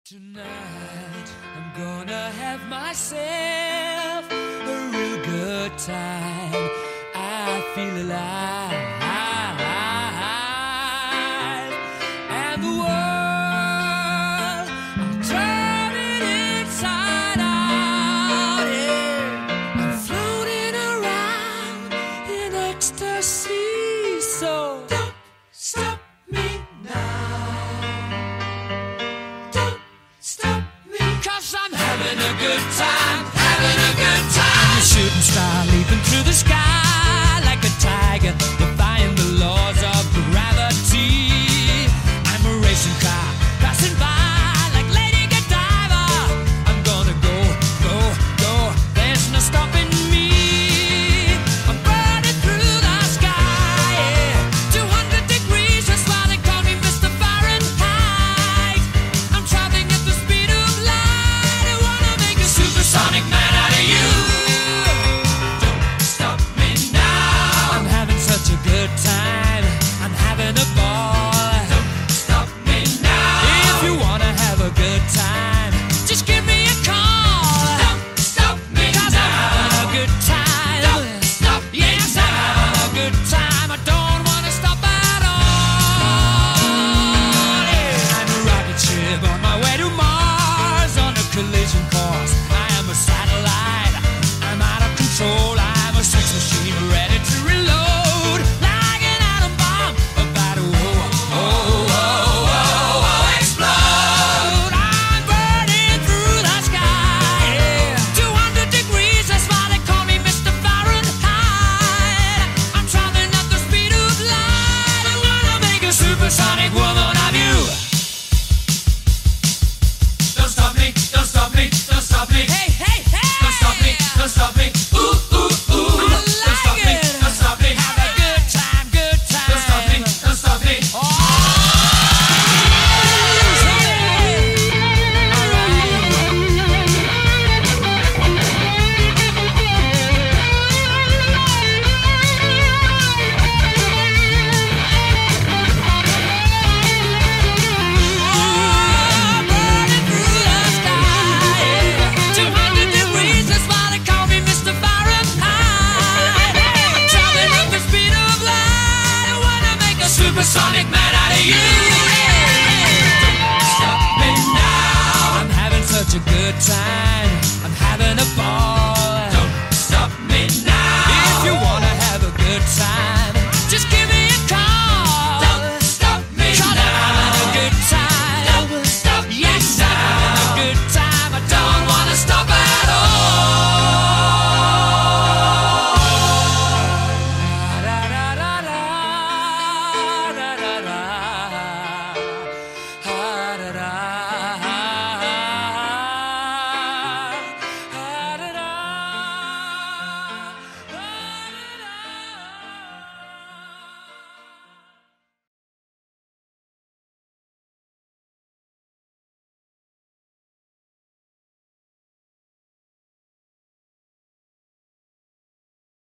Tonight I'm gonna have myself a real good time. I feel alive, and the world I'm turning inside out. Yeah. I'm floating around in ecstasy. So don't stop me now. Stop me, 'cause I'm having a good time.